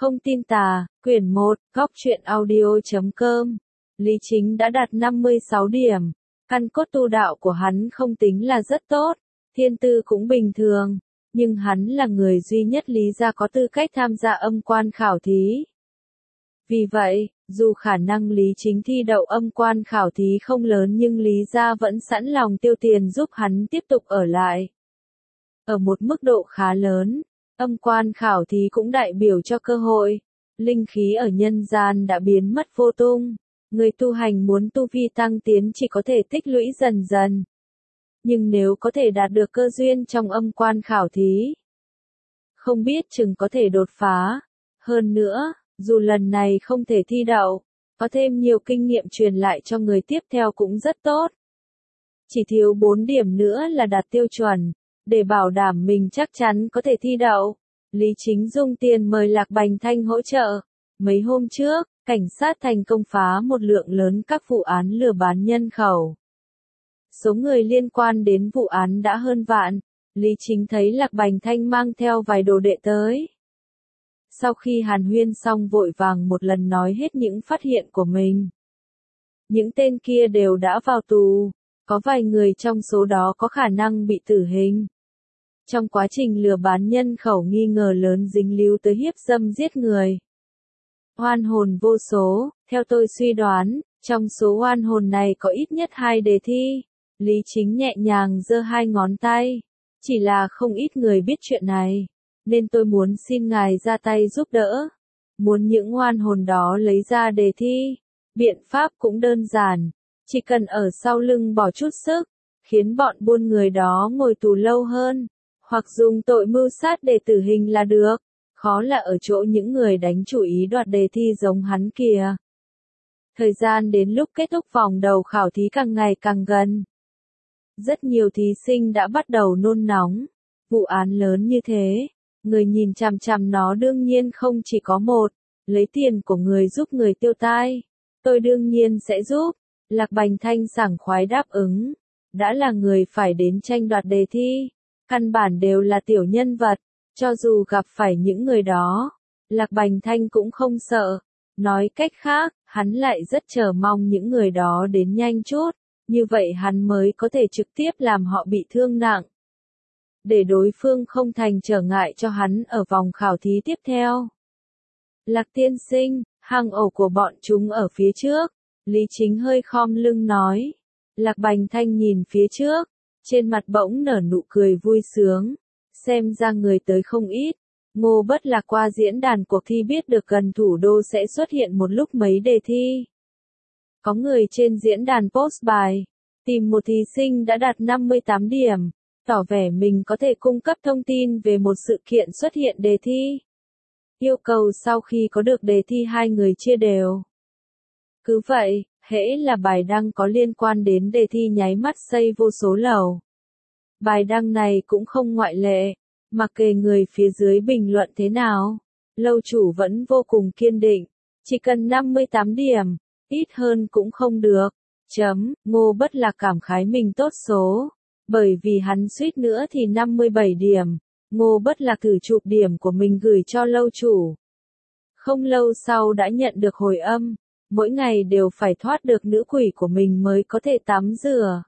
Không tin tà, quyển 1, góc truyện audio.com. Lý Chính đã đạt 56 điểm. Căn cốt tu đạo của hắn không tính là rất tốt, thiên tư cũng bình thường, nhưng hắn là người duy nhất Lý gia có tư cách tham gia âm quan khảo thí. Vì vậy, dù khả năng Lý Chính thi đậu âm quan khảo thí không lớn nhưng Lý gia vẫn sẵn lòng tiêu tiền giúp hắn tiếp tục ở lại. Ở một mức độ khá lớn, âm quan khảo thí cũng đại biểu cho cơ hội. Linh khí ở nhân gian đã biến mất vô tung. Người tu hành muốn tu vi tăng tiến chỉ có thể tích lũy dần dần. Nhưng nếu có thể đạt được cơ duyên trong âm quan khảo thí, không biết chừng có thể đột phá. Hơn nữa, dù lần này không thể thi đậu, có thêm nhiều kinh nghiệm truyền lại cho người tiếp theo cũng rất tốt. Chỉ thiếu 4 điểm nữa là đạt tiêu chuẩn. Để bảo đảm mình chắc chắn có thể thi đậu, Lý Chính dùng tiền mời Lạc Bành Thanh hỗ trợ. Mấy hôm trước, cảnh sát thành công phá một lượng lớn các vụ án lừa bán nhân khẩu. Số người liên quan đến vụ án đã hơn vạn. Lý Chính thấy Lạc Bành Thanh mang theo vài đồ đệ tới. Sau khi hàn huyên xong vội vàng một lần nói hết những phát hiện của mình. Những tên kia đều đã vào tù. Có vài người trong số đó có khả năng bị tử hình. Trong quá trình lừa bán nhân khẩu nghi ngờ lớn dính líu tới hiếp dâm giết người. Oan hồn vô số, theo tôi suy đoán, trong số oan hồn này có ít nhất 2 đề thi. Lý Chính nhẹ nhàng giơ 2 ngón tay. Chỉ là không ít người biết chuyện này, nên tôi muốn xin ngài ra tay giúp đỡ. Muốn những oan hồn đó lấy ra đề thi. Biện pháp cũng đơn giản. Chỉ cần ở sau lưng bỏ chút sức, khiến bọn buôn người đó ngồi tù lâu hơn, hoặc dùng tội mưu sát để tử hình là được. Khó là ở chỗ những người đánh chủ ý đoạt đề thi giống hắn kìa. Thời gian đến lúc kết thúc vòng đầu khảo thí càng ngày càng gần. Rất nhiều thí sinh đã bắt đầu nôn nóng. Vụ án lớn như thế, người nhìn chằm chằm nó đương nhiên không chỉ có một. Lấy tiền của người giúp người tiêu tai. Tôi đương nhiên sẽ giúp. Lạc Bành Thanh sảng khoái đáp ứng. Đã là người phải đến tranh đoạt đề thi. Căn bản đều là tiểu nhân vật. Cho dù gặp phải những người đó, Lạc Bành Thanh cũng không sợ. Nói cách khác, hắn lại rất chờ mong những người đó đến nhanh chút. Như vậy hắn mới có thể trực tiếp làm họ bị thương nặng. Để đối phương không thành trở ngại cho hắn ở vòng khảo thí tiếp theo. Lạc tiên sinh, hang ổ của bọn chúng ở phía trước. Lý Chính hơi khom lưng nói. Lạc Bành Thanh nhìn phía trước, trên mặt bỗng nở nụ cười vui sướng. Xem ra người tới không ít. Ngô Bất Lạc qua diễn đàn cuộc thi biết được gần thủ đô sẽ xuất hiện một lúc mấy đề thi. Có người trên diễn đàn post bài, tìm một thí sinh đã đạt 58 điểm, tỏ vẻ mình có thể cung cấp thông tin về một sự kiện xuất hiện đề thi. Yêu cầu sau khi có được đề thi 2 người chia đều. Cứ vậy, hễ là bài đăng có liên quan đến đề thi nháy mắt xây vô số lầu. Bài đăng này cũng không ngoại lệ, mặc kệ người phía dưới bình luận thế nào, lâu chủ vẫn vô cùng kiên định, chỉ cần 58 điểm, ít hơn cũng không được. Ngô Bất Lạc cảm khái mình tốt số, bởi vì hắn suýt nữa thì 57 điểm, Ngô Bất Lạc thử chụp điểm của mình gửi cho lâu chủ. Không lâu sau đã nhận được hồi âm, mỗi ngày đều phải thoát được nữ quỷ của mình mới có thể tắm rửa.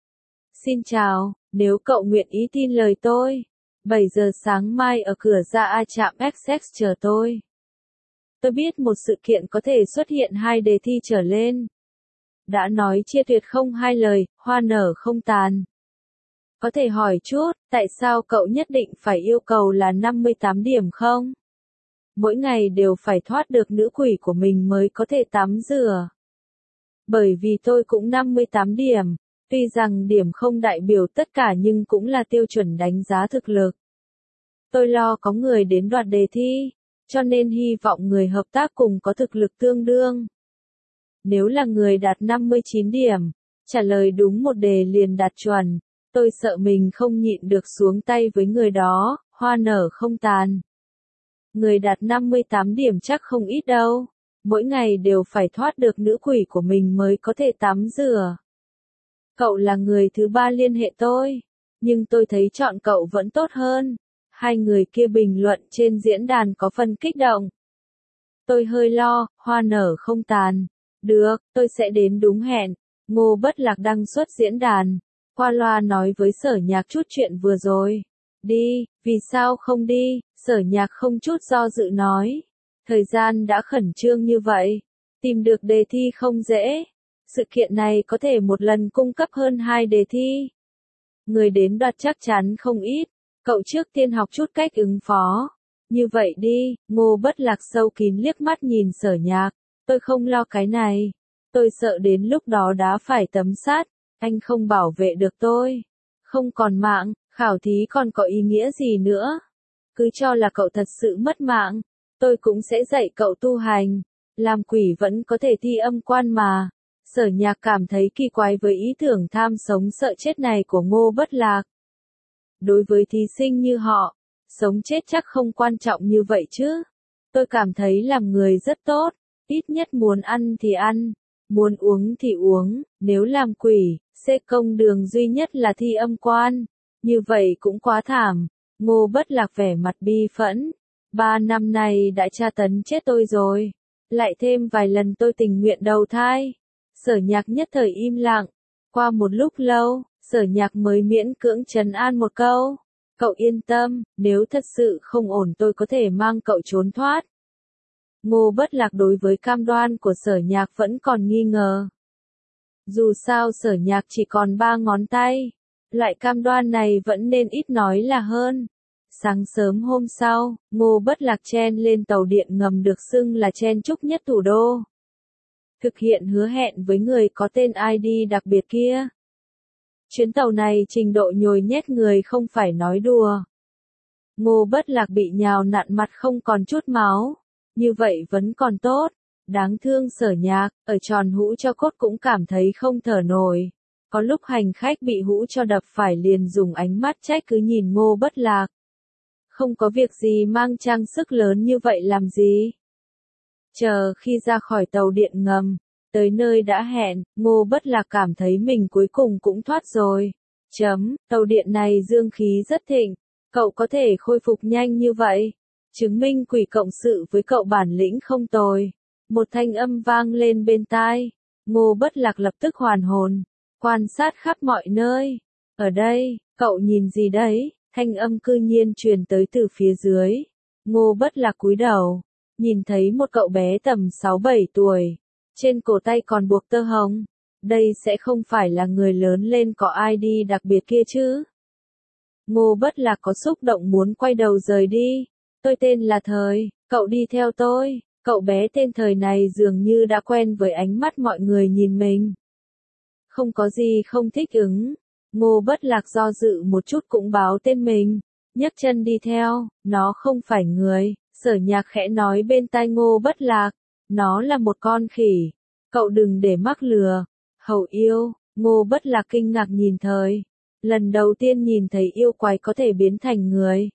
Xin chào, nếu cậu nguyện ý tin lời tôi, 7 giờ sáng mai ở cửa ra A trạm XX chờ tôi. Tôi biết một sự kiện có thể xuất hiện 2 đề thi trở lên. Đã nói chia tuyệt không 2 lời, hoa nở không tàn. Có thể hỏi chút, tại sao cậu nhất định phải yêu cầu là 58 điểm không? Mỗi ngày đều phải thoát được nữ quỷ của mình mới có thể tắm rửa. Bởi vì tôi cũng 58 điểm. Tuy rằng điểm không đại biểu tất cả nhưng cũng là tiêu chuẩn đánh giá thực lực. Tôi lo có người đến đoạt đề thi, cho nên hy vọng người hợp tác cùng có thực lực tương đương. Nếu là người đạt 59 điểm, trả lời đúng một đề liền đạt chuẩn, tôi sợ mình không nhịn được xuống tay với người đó, hoa nở không tàn. Người đạt 58 điểm chắc không ít đâu, mỗi ngày đều phải thoát được nữ quỷ của mình mới có thể tắm rửa. Cậu là người thứ 3 liên hệ tôi, nhưng tôi thấy chọn cậu vẫn tốt hơn. 2 người kia bình luận trên diễn đàn có phần kích động. Tôi hơi lo, hoa nở không tàn. Được, tôi sẽ đến đúng hẹn. Ngô Bất Lạc đăng xuất diễn đàn. Qua loa nói với Sở Nhạc chút chuyện vừa rồi. Đi, vì sao không đi? Sở Nhạc không chút do dự nói. Thời gian đã khẩn trương như vậy. Tìm được đề thi không dễ. Sự kiện này có thể một lần cung cấp hơn 2 đề thi. Người đến đoạt chắc chắn không ít. Cậu trước tiên học chút cách ứng phó. Như vậy đi, Ngô Bất Lạc sâu kín liếc mắt nhìn Sở Nhạc. Tôi không lo cái này. Tôi sợ đến lúc đó đã phải tấm sát. Anh không bảo vệ được tôi. Không còn mạng, khảo thí còn có ý nghĩa gì nữa. Cứ cho là cậu thật sự mất mạng. Tôi cũng sẽ dạy cậu tu hành. Làm quỷ vẫn có thể thi âm quan mà. Sở Nhạc cảm thấy kỳ quái với ý tưởng tham sống sợ chết này của Ngô Bất Lạc. Đối với thí sinh như họ, sống chết chắc không quan trọng như vậy chứ. Tôi cảm thấy làm người rất tốt, ít nhất muốn ăn thì ăn, muốn uống thì uống, nếu làm quỷ, sẽ công đường duy nhất là thi âm quan. Như vậy cũng quá thảm. Ngô Bất Lạc vẻ mặt bi phẫn. 3 năm này đã tra tấn chết tôi rồi. Lại thêm vài lần tôi tình nguyện đầu thai. Sở Nhạc nhất thời im lặng. Qua một lúc lâu, Sở Nhạc mới miễn cưỡng trấn an một câu. Cậu yên tâm, nếu thật sự không ổn tôi có thể mang cậu trốn thoát. Ngô Bất Lạc đối với cam đoan của Sở Nhạc vẫn còn nghi ngờ. Dù sao Sở Nhạc chỉ còn 3 ngón tay. Loại cam đoan này vẫn nên ít nói là hơn. Sáng sớm hôm sau, Ngô Bất Lạc chen lên tàu điện ngầm được xưng là chen chúc nhất thủ đô. Thực hiện hứa hẹn với người có tên ID đặc biệt kia. Chuyến tàu này trình độ nhồi nhét người không phải nói đùa. Ngô Bất Lạc bị nhào nặn mặt không còn chút máu. Như vậy vẫn còn tốt. Đáng thương Sở Nhạc, ở tròn hũ cho cốt cũng cảm thấy không thở nổi. Có lúc hành khách bị hũ cho đập phải liền dùng ánh mắt trách cứ nhìn Ngô Bất Lạc. Không có việc gì mang trang sức lớn như vậy làm gì. Chờ khi ra khỏi tàu điện ngầm, tới nơi đã hẹn, Ngô Bất Lạc cảm thấy mình cuối cùng cũng thoát rồi. Tàu điện này dương khí rất thịnh, cậu có thể khôi phục nhanh như vậy. Chứng minh quỷ cộng sự với cậu bản lĩnh không tồi. Một thanh âm vang lên bên tai. Ngô Bất Lạc lập tức hoàn hồn, quan sát khắp mọi nơi. Ở đây, cậu nhìn gì đấy? Thanh âm cư nhiên truyền tới từ phía dưới. Ngô Bất Lạc cúi đầu, nhìn thấy một cậu bé tầm 6-7 tuổi. Trên cổ tay còn buộc tơ hồng. Đây sẽ không phải là người lớn lên có ID đặc biệt kia chứ? Ngô Bất Lạc có xúc động muốn quay đầu rời đi. Tôi tên là Thời, cậu đi theo tôi. Cậu bé tên Thời này dường như đã quen với ánh mắt mọi người nhìn mình. Không có gì không thích ứng. Ngô Bất Lạc do dự một chút cũng báo tên mình. Nhấc chân đi theo, nó không phải người. Sở Nhạc khẽ nói bên tai Ngô Bất Lạc. Nó là một con khỉ. Cậu đừng để mắc lừa. Hầu yêu, Ngô Bất Lạc kinh ngạc nhìn Thời. Lần đầu tiên nhìn thấy yêu quái có thể biến thành người.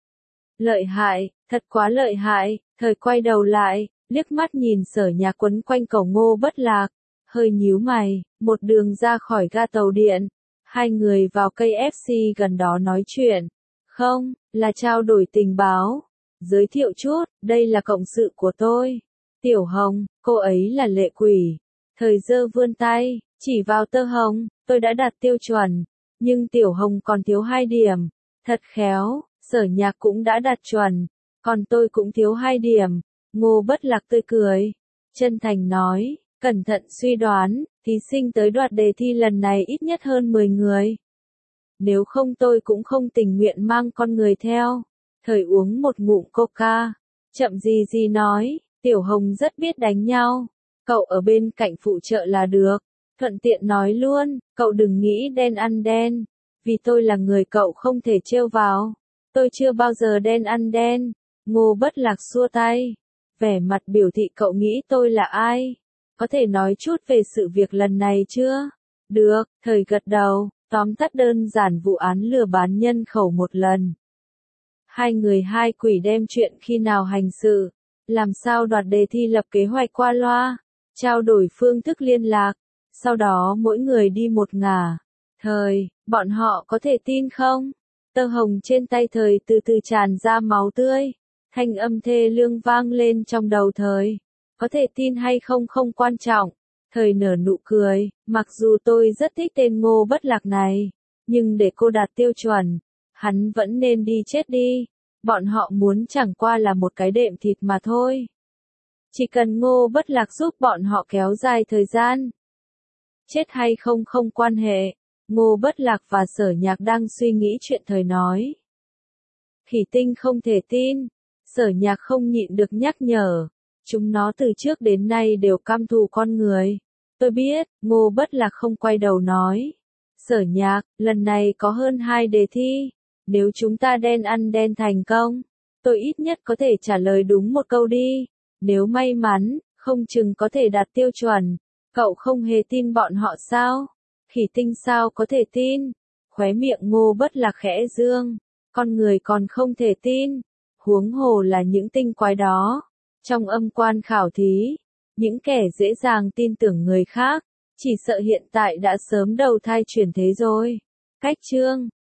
Lợi hại, thật quá lợi hại. Thời quay đầu lại, liếc mắt nhìn Sở Nhạc quấn quanh cổ Ngô Bất Lạc. Hơi nhíu mày, một đường ra khỏi ga tàu điện. Hai người vào cây FC gần đó nói chuyện. Không, là trao đổi tình báo. Giới thiệu chút, đây là cộng sự của tôi. Tiểu Hồng, cô ấy là lệ quỷ. Thời giơ vươn tay, chỉ vào tơ hồng, tôi đã đạt tiêu chuẩn. Nhưng Tiểu Hồng còn thiếu 2 điểm. Thật khéo, Sở Nhạc cũng đã đạt chuẩn. Còn tôi cũng thiếu 2 điểm. Ngô Bất Lạc tươi cười. Chân thành nói, cẩn thận suy đoán, thí sinh tới đoạt đề thi lần này ít nhất hơn 10 người. Nếu không tôi cũng không tình nguyện mang con người theo. Thời uống một ngụm coca. Chậm gì nói, Tiểu Hồng rất biết đánh nhau. Cậu ở bên cạnh phụ trợ là được. Thuận tiện nói luôn, cậu đừng nghĩ đen ăn đen. Vì tôi là người cậu không thể trêu vào. Tôi chưa bao giờ đen ăn đen. Ngô Bất Lạc xua tay. Vẻ mặt biểu thị cậu nghĩ tôi là ai. Có thể nói chút về sự việc lần này chưa? Được, Thời gật đầu, tóm tắt đơn giản vụ án lừa bán nhân khẩu một lần. Hai người hai quỷ đem chuyện khi nào hành sự, làm sao đoạt đề thi lập kế hoạch qua loa, trao đổi phương thức liên lạc, sau đó mỗi người đi một ngả. Thời, bọn họ có thể tin không? Tơ hồng trên tay Thời từ từ tràn ra máu tươi. Thanh âm thê lương vang lên trong đầu Thời. Có thể tin hay không không quan trọng. Thời nở nụ cười, mặc dù tôi rất thích tên Ngô Bất Lạc này, nhưng để cô đạt tiêu chuẩn, hắn vẫn nên đi chết đi. Bọn họ muốn chẳng qua là một cái đệm thịt mà thôi. Chỉ cần Ngô Bất Lạc giúp bọn họ kéo dài thời gian. Chết hay không không quan hệ. Ngô Bất Lạc và Sở Nhạc đang suy nghĩ chuyện Thời nói. Khỉ Tinh không thể tin. Sở Nhạc không nhịn được nhắc nhở. Chúng nó từ trước đến nay đều căm thù con người. Tôi biết, Ngô Bất Lạc không quay đầu nói. Sở Nhạc, lần này có hơn 2 đề thi. Nếu chúng ta đen ăn đen thành công, tôi ít nhất có thể trả lời đúng một câu đi. Nếu may mắn, không chừng có thể đạt tiêu chuẩn. Cậu không hề tin bọn họ sao? Khỉ Tinh sao có thể tin? Khóe miệng Ngô Bất Lạc khẽ dương. Con người còn không thể tin. Huống hồ là những tinh quái đó. Trong âm quan khảo thí, những kẻ dễ dàng tin tưởng người khác, chỉ sợ hiện tại đã sớm đầu thai chuyển thế rồi. Cách chương